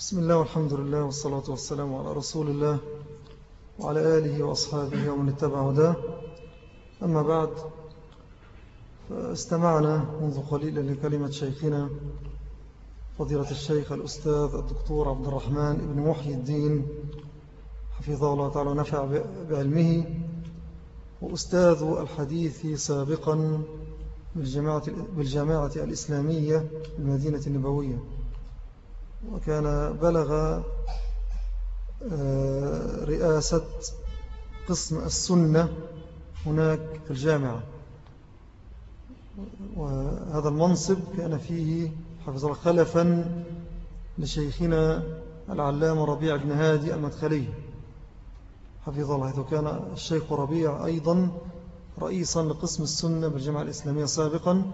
بسم الله والحمد لله والصلاة والسلام على رسول الله وعلى آله وأصحابه ومن اتبع هداه. أما بعد، فاستمعنا منذ قليل لكلمة شيخنا فضيلة الشيخ الأستاذ الدكتور عبد الرحمن بن محي الدين حفظه الله تعالى ونفع بعلمه، وأستاذ الحديث سابقا بالجامعة الإسلامية بالمدينة النبوية، وكان بلغ رئاسة قسم السنة هناك في الجامعة، وهذا المنصب كان فيه حفظ الله خلفا لشيخنا العلامة ربيع بن هادي المدخلي حفظه الله، حيث كان الشيخ ربيع أيضا رئيسا لقسم السنة بالجامعة الإسلامية سابقا،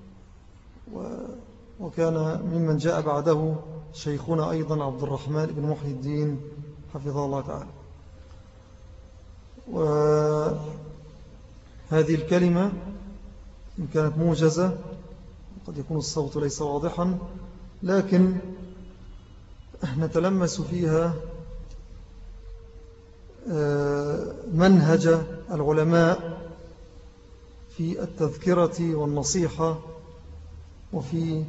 وكان ممن جاء بعده شيخنا أيضا عبد الرحمن بن محي الدين حفظه الله تعالى. وهذه الكلمة إن كانت موجزة قد يكون الصوت ليس واضحا، لكن نتلمس فيها منهج العلماء في التذكرة والنصيحة وفي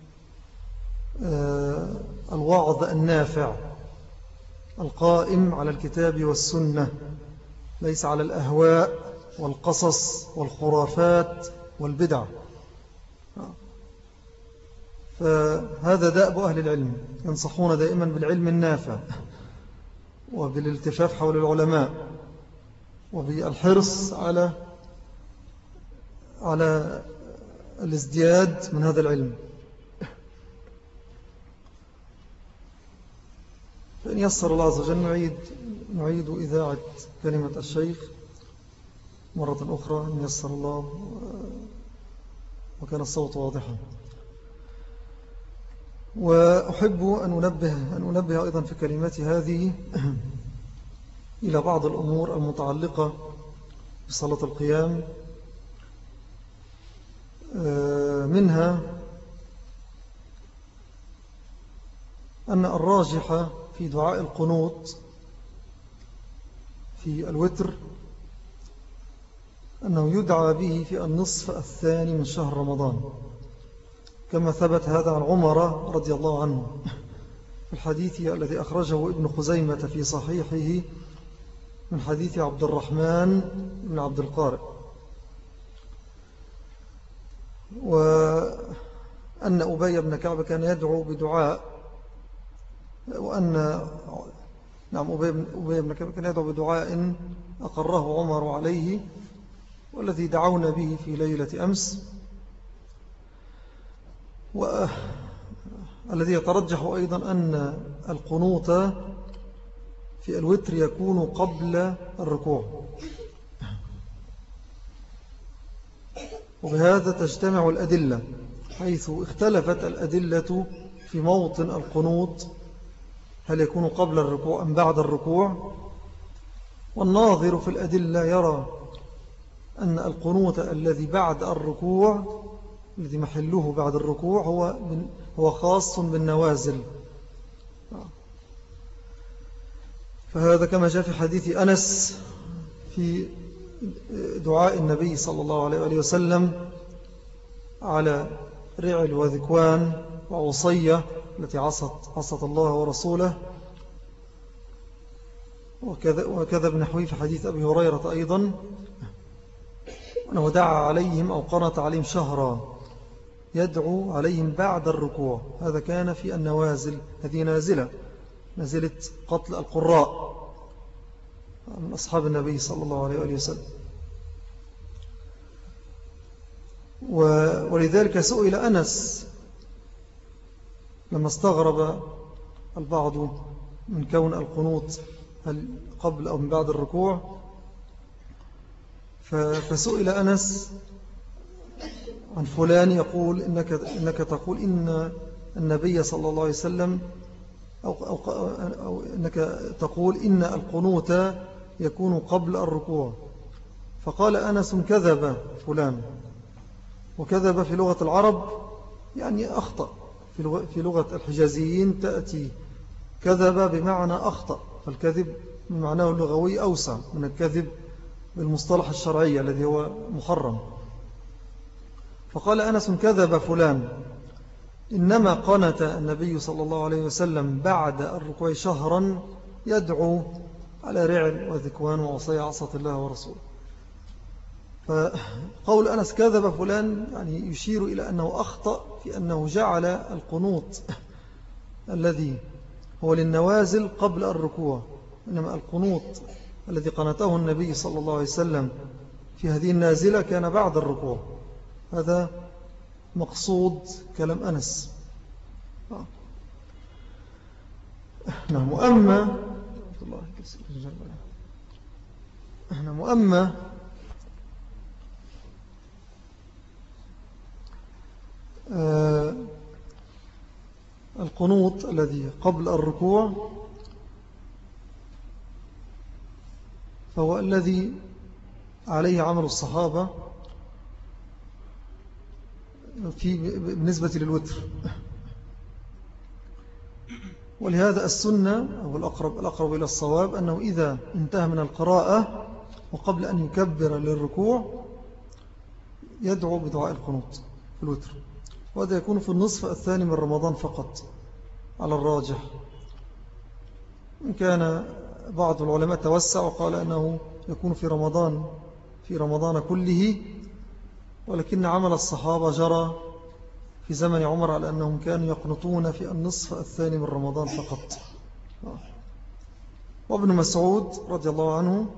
الوعظ النافع القائم على الكتاب والسنة، ليس على الأهواء والقصص والخرافات والبدع. فهذا دأب أهل العلم، ينصحون دائما بالعلم النافع وبالالتفاف حول العلماء وبالحرص على الازدياد من هذا العلم. فإن يسر الله عز وجل نعيد إذاعة كلمة الشيخ مرة أخرى إن يسر الله وكان الصوت واضحا. وأحب أن أنبه أيضا في كلمتي هذه إلى بعض الأمور المتعلقة بصلاة القيام، منها أن الراجح في دعاء القنوت في الوتر أنه يدعى به في النصف الثاني من شهر رمضان، كما ثبت هذا عن عمر رضي الله عنه في الحديث الذي أخرجه ابن خزيمة في صحيحه من حديث عبد الرحمن بن عبد القارئ، وأن أبي بن كعب كان يدعو بدعاء، وأن أبي بن كعب كان يدعو بدعاء أقره عمر عليه، والذي دعونا به في ليلة أمس، والذي يترجح أيضا أن القنوت في الوتر يكون قبل الركوع، وبهذا تجتمع الأدلة، حيث اختلفت الأدلة في موطن القنوت، هل يكون قبل الركوع أم بعد الركوع؟ والناظر في الأدلة يرى أن القنوت الذي بعد الركوع، الذي محله بعد الركوع، هو خاص بالنوازل، فهذا كما جاء في حديث أنس في دعاء النبي صلى الله عليه وسلم على رعل وذكوان وعصية التي عصت الله ورسوله، وكذا بنحوه في حديث أبي هريرة أيضا أنه دعا عليهم أو قنط عليهم شهرا يدعو عليهم بعد الركوع. هذا كان في النوازل، هذه نازلة قتل القراء من أصحاب النبي صلى الله عليه وسلم. ولذلك سئل أنس لما استغرب البعض من كون القنوت هل قبل أو من بعد الركوع، فسئل أنس عن فلان يقول إنك تقول إن النبي صلى الله عليه وسلم أو إنك تقول إن القنوت يكون قبل الركوع، فقال أنس كذب فلان، وكذب في لغة العرب يعني أخطأ، في لغة الحجازيين تأتي كذب بمعنى أخطأ، فالكذب بمعناه اللغوي أوسع من الكذب بالمصطلح الشرعي الذي هو محرم. فقال أنس كذب فلان، إنما قنت النبي صلى الله عليه وسلم بعد الركوع شهرا يدعو على رعل وذكوان وعصي عصة الله ورسوله. فقول أنس كذب فلان يعني يشير إلى أنه أخطأ في أنه جعل القنوط الذي هو للنوازل قبل الركوع، إنما القنوط الذي قنته النبي صلى الله عليه وسلم في هذه النازلة كان بعد الركوع. هذا مقصود كلام أنس. نعم. وأما القنوط الذي قبل الركوع فهو الذي عليه عمل الصحابة بالنسبة للوتر. ولهذا السنة أو الأقرب إلى الصواب أنه إذا انتهى من القراءة وقبل أن يكبر للركوع يدعو بدعاء القنوط في الوتر، وهذا يكون في النصف الثاني من رمضان فقط على الراجح. إن كان بعض العلماء توسع وقال أنه يكون في رمضان كله، ولكن عمل الصحابة جرى في زمن عمر على أنهم كانوا يقنطون في النصف الثاني من رمضان فقط. وابن مسعود رضي الله عنه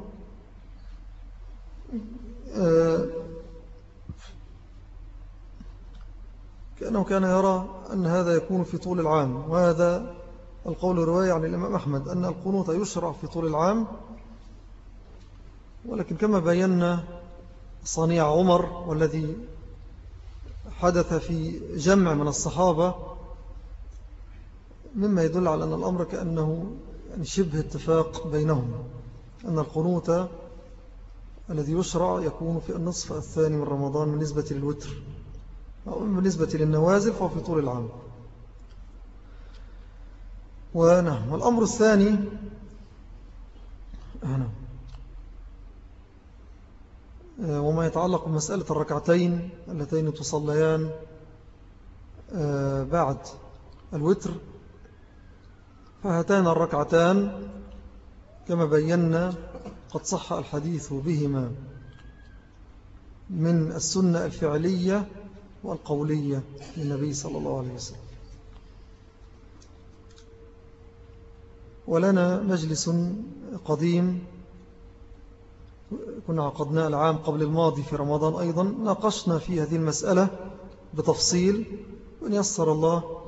كأنه كان يرى أن هذا يكون في طول العام، وهذا القول رواية عن الإمام أحمد أن القنوط يشرع في طول العام. ولكن كما بينا صنيع عمر والذي حدث في جمع من الصحابة مما يدل على أن الأمر كأنه يعني شبه اتفاق بينهم، أن القنوط الذي يشرع يكون في النصف الثاني من رمضان بالنسبة للوتر، أو بالنسبة للنوازل فهو في طول العام. ونعم. والأمر الثاني وما يتعلق بمسألة الركعتين اللتين تصليان بعد الوتر، فهاتان الركعتان كما بينا قد صح الحديث بهما من السنة الفعلية والقولية للنبي صلى الله عليه وسلم. ولنا مجلس قديم كنا عقدناه العام قبل الماضي في رمضان أيضا، ناقشنا في هذه المسألة بتفصيل، وإن يسر الله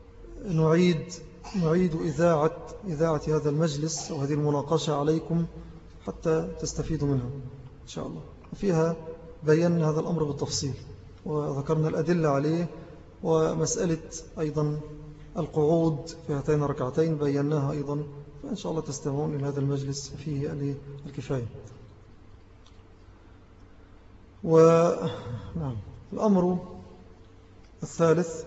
نعيد إذاعة هذا المجلس وهذه المناقشة عليكم حتى تستفيدوا منها إن شاء الله. وفيها بينا هذا الأمر بالتفصيل وذكرنا الأدلة عليه، ومسألة أيضا القعود في هاتين الركعتين بيناها أيضا، فإن شاء الله تستمعون إلى هذا المجلس فيه الكفاية. ونعم. الأمر الثالث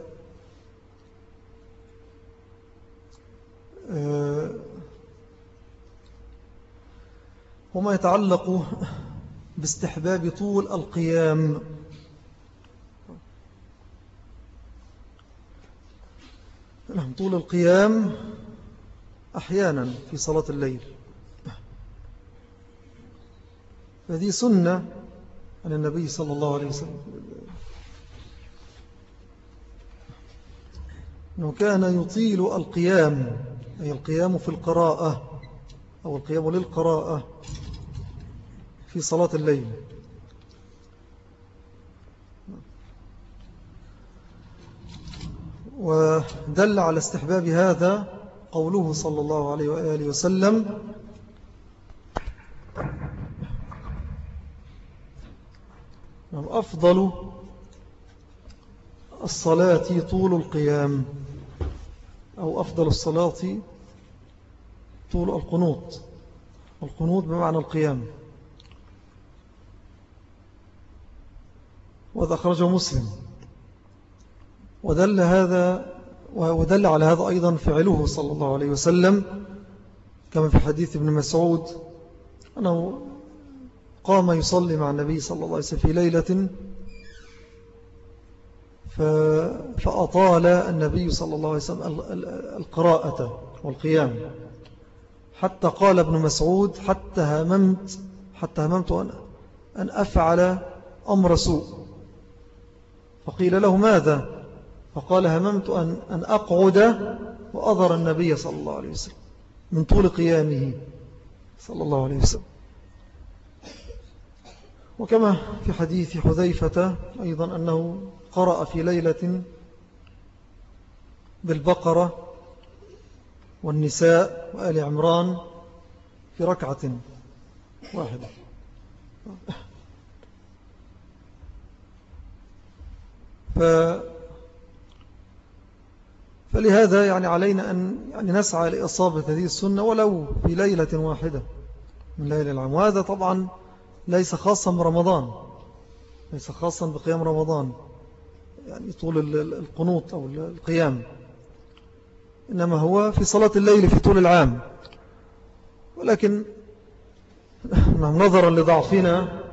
وما يتعلق باستحباب طول القيام. طول القيام أحيانا في صلاة الليل، هذه سنة عن النبي صلى الله عليه وسلم، أنه كان يطيل القيام، أي القيام في القراءة أو القيام للقراءة في صلاة الليل. ودل على استحباب هذا قوله صلى الله عليه وآله وسلم: أفضل الصلاة طول القيام، أو أفضل الصلاة طول القنوت. القنوت بمعنى القيام، وهذا أخرجه مسلم. ودل هذا ودل على هذا أيضا فعله صلى الله عليه وسلم كما في حديث ابن مسعود أنه قام يصلي مع النبي صلى الله عليه وسلم في ليلة فأطال النبي صلى الله عليه وسلم القراءة والقيام حتى قال ابن مسعود حتى هممت أن أفعل أمر سوء. فقيل له ماذا؟ فقال هممت أن أقعد وأضر النبي صلى الله عليه وسلم من طول قيامه صلى الله عليه وسلم. وكما في حديث حذيفة أيضا أنه قرأ في ليلة بالبقرة والنساء وآل عمران في ركعة واحدة. فلهذا يعني علينا أن يعني نسعى لإصابة هذه السنة ولو في ليلة واحدة من ليلة العام. وهذا طبعا ليس خاصا برمضان، ليس خاصا بقيام رمضان يعني طول القنوط أو القيام، إنما هو في صلاة الليل في طول العام. ولكن نظرا لضعفنا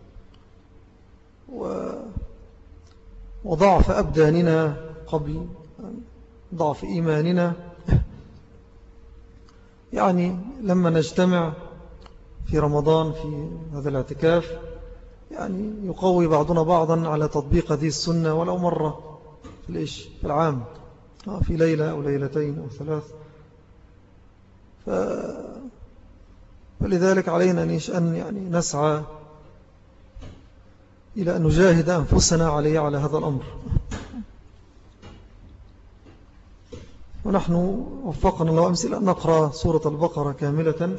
وضعف أبداننا قبل ضعف إيماننا يعني لما نجتمع في رمضان في هذا الاعتكاف يعني يقوي بعضنا بعضا على تطبيق هذه السنة ولو مرة في العام، في ليلة أو ليلتين أو ثلاث. فلذلك علينا أن يعني نسعى إلى أن نجاهد أنفسنا على هذا الأمر. ونحن وفقنا الله أمس أن نقرأ سورة البقرة كاملة،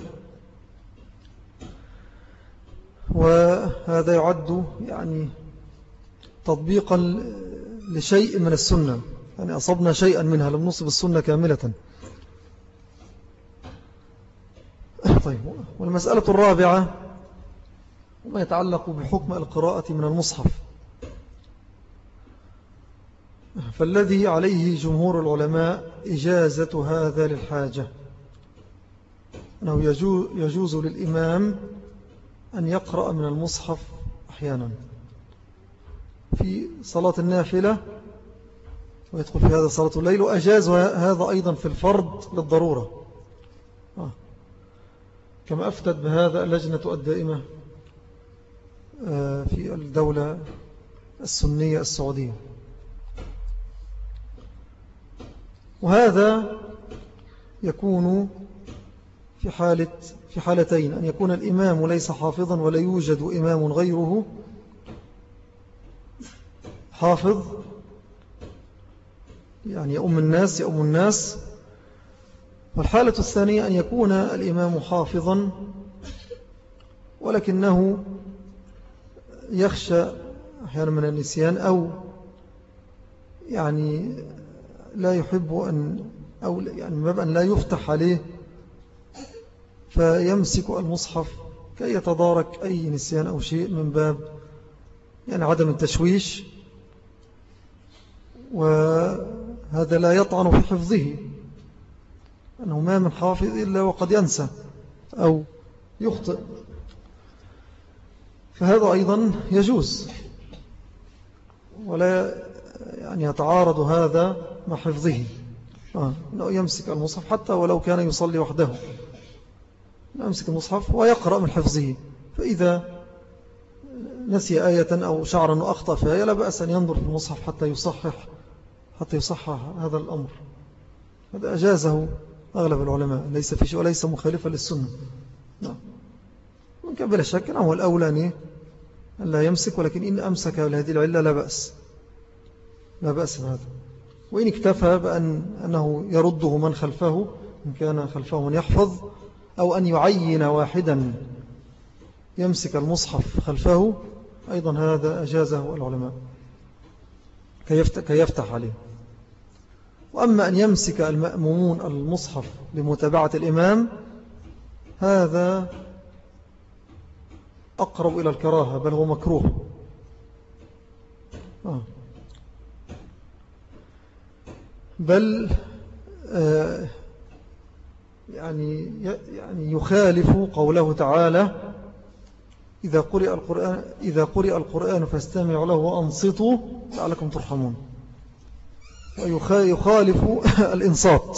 وهذا يعد يعني تطبيقا لشيء من السنة، يعني أصبنا شيئا منها، لم نصب السنة كاملة. طيب، والمسألة الرابعة وما يتعلق بحكم القراءة من المصحف. فالذي عليه جمهور العلماء إجازة هذا للحاجة، أنه يجوز للإمام أن يقرأ من المصحف أحيانا في صلاة النافلة ويدخل في هذا صلاة الليل، وأجاز هذا أيضا في الفرض للضرورة، كما أفتت بهذا اللجنة الدائمة في الدولة السنية السعودية. وهذا يكون في حالتين: أن يكون الإمام ليس حافظا ولا يوجد إمام غيره حافظ، يعني يؤم الناس. والحالة الثانية أن يكون الإمام حافظا ولكنه يخشى أحيانا من النسيان، أو يعني لا يحب أو يعني من باب أن لا يفتح عليه، فيمسك المصحف كي يتدارك أي نسيان أو شيء من باب يعني عدم التشويش. وهذا لا يطعن في حفظه، أنه ما من حافظ إلا وقد ينسى أو يخطئ، فهذا أيضا يجوز ولا يعني يتعارض هذا مع حفظه، أنه يمسك المصحف حتى ولو كان يصلي وحده، يمسك المصحف ويقرأ من حفظه. فإذا نسي آية أو شعر أنه أخطأ فهي لا بأس أن ينظر في المصحف حتى يصحح هذا الأمر. هذا أجازه أغلب العلماء، ليس في شيء وليس مخالفا للسنة. من كان بلا شك هو الأولى أن لا يمسك، ولكن إن أمسك لهذه العلة لا بأس بهذا. وإن اكتفى أنه يرده من خلفه إن كان خلفه من يحفظ، أو أن يعين واحدا يمسك المصحف خلفه، أيضا هذا أجازه العلماء كي يفتح عليه. وأما أن يمسك المأمومون المصحف لمتابعة الإمام، هذا أقرب إلى الكراهة، بل هو مكروه. بل يعني يخالف قوله تعالى إذا قرئ القرآن فاستمعوا له وأنصتوا لعلكم ترحمون. ويخالف الإنصات،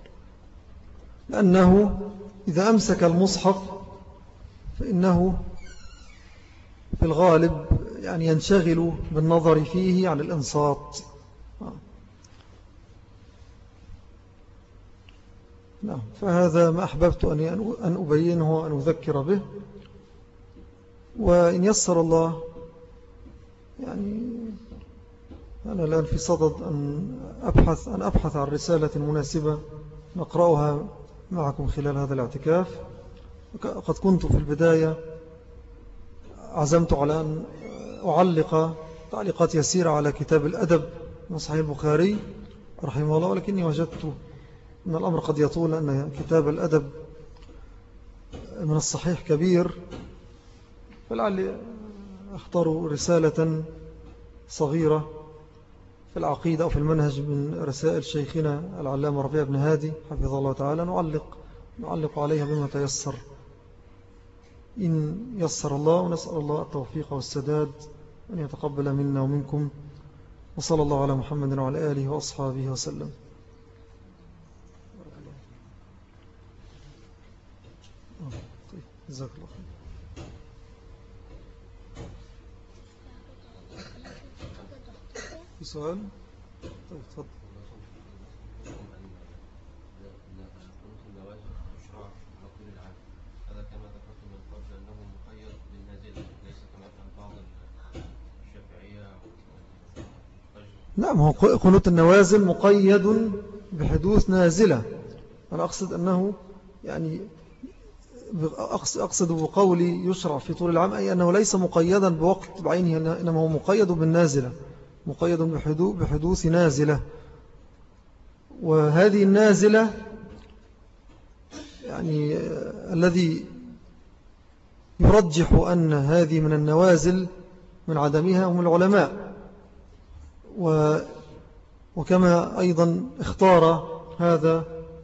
لأنه إذا أمسك المصحف فإنه في الغالب يعني ينشغل بالنظر فيه عن الإنصات. نعم، فهذا ما أحببت أن أبينه وأن أذكر به. وإن يسر الله يعني أنا الآن في صدد أن أبحث عن رسالة مناسبة نقرأها معكم خلال هذا الاعتكاف. قد كنت في البداية عزمت على أن أعلق تعليقات يسيرة على كتاب الأدب من صحيح البخاري رحمه الله، ولكني وجدت أن الأمر قد يطول، أن كتاب الأدب من الصحيح كبير، فلعلي أختار رسالة صغيرة في العقيدة أو في المنهج من رسائل شيخنا العلامة ربيع بن هادي حفظه الله تعالى، نعلق عليها بما تيسر إن يسر الله، ونسأل الله التوفيق والسداد أن يتقبل منا ومنكم. وصلى الله على محمد وعلى آله وأصحابه وسلم. جزاك الله خير. في سؤال؟ طيب تفضل. نعم، هو قنوت النوازل مقيد بحدوث نازلة. أنا أقصد أنه يعني أقصد بقولي يشرع في طول العام، أي أنه ليس مقيدا بوقت بعينه، إنما هو مقيد بالنازلة، مقيد بحدوث نازلة. وهذه النازلة يعني الذي يرجح أن هذه من النوازل من عدمها هم العلماء. وكما أيضا اختار هذا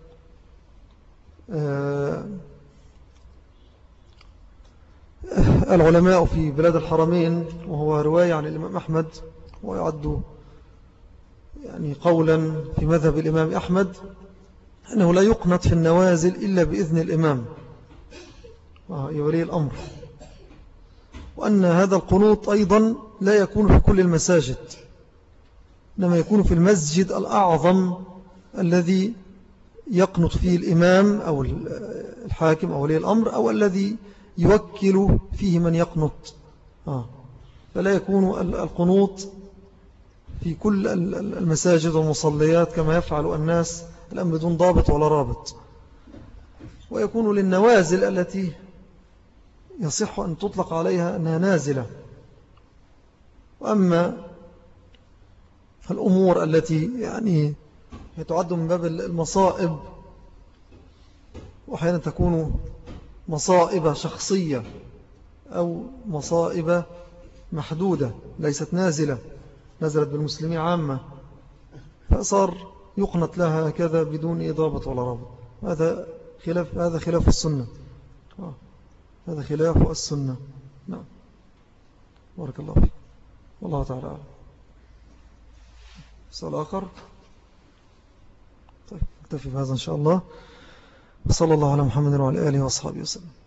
العلماء في بلاد الحرمين، وهو رواية عن الإمام أحمد، ويعد يعني قولا في مذهب الإمام أحمد أنه لا يقنط في النوازل إلا بإذن الإمام ولي الأمر، وأن هذا القنوط أيضا لا يكون في كل المساجد، إنما يكون في المسجد الأعظم الذي يقنط فيه الإمام أو الحاكم أو ولي الأمر، أو الذي يوكل فيه من يقنط. فلا يكون القنوط في كل المساجد والمصليات كما يفعل الناس الآن بدون ضابط ولا رابط. ويكون للنوازل التي يصح أن تطلق عليها أنها نازلة. وأما الأمور التي يعني تعد من باب المصائب، وأحيانا تكون مصائب شخصية أو مصائب محدودة ليست نازلة، نزلت بالمسلمين عامة، فصار يقنط لها كذا بدون ضابط ولا رابط. هذا خلاف السنة. هذا خلاف السنة. نعم، بارك الله فيك. والله تعالى أعلم. سؤال آخر؟ طيب نكتفي بهذا إن شاء الله. وصلى الله على محمد وعلى آله وأصحابه وسلم.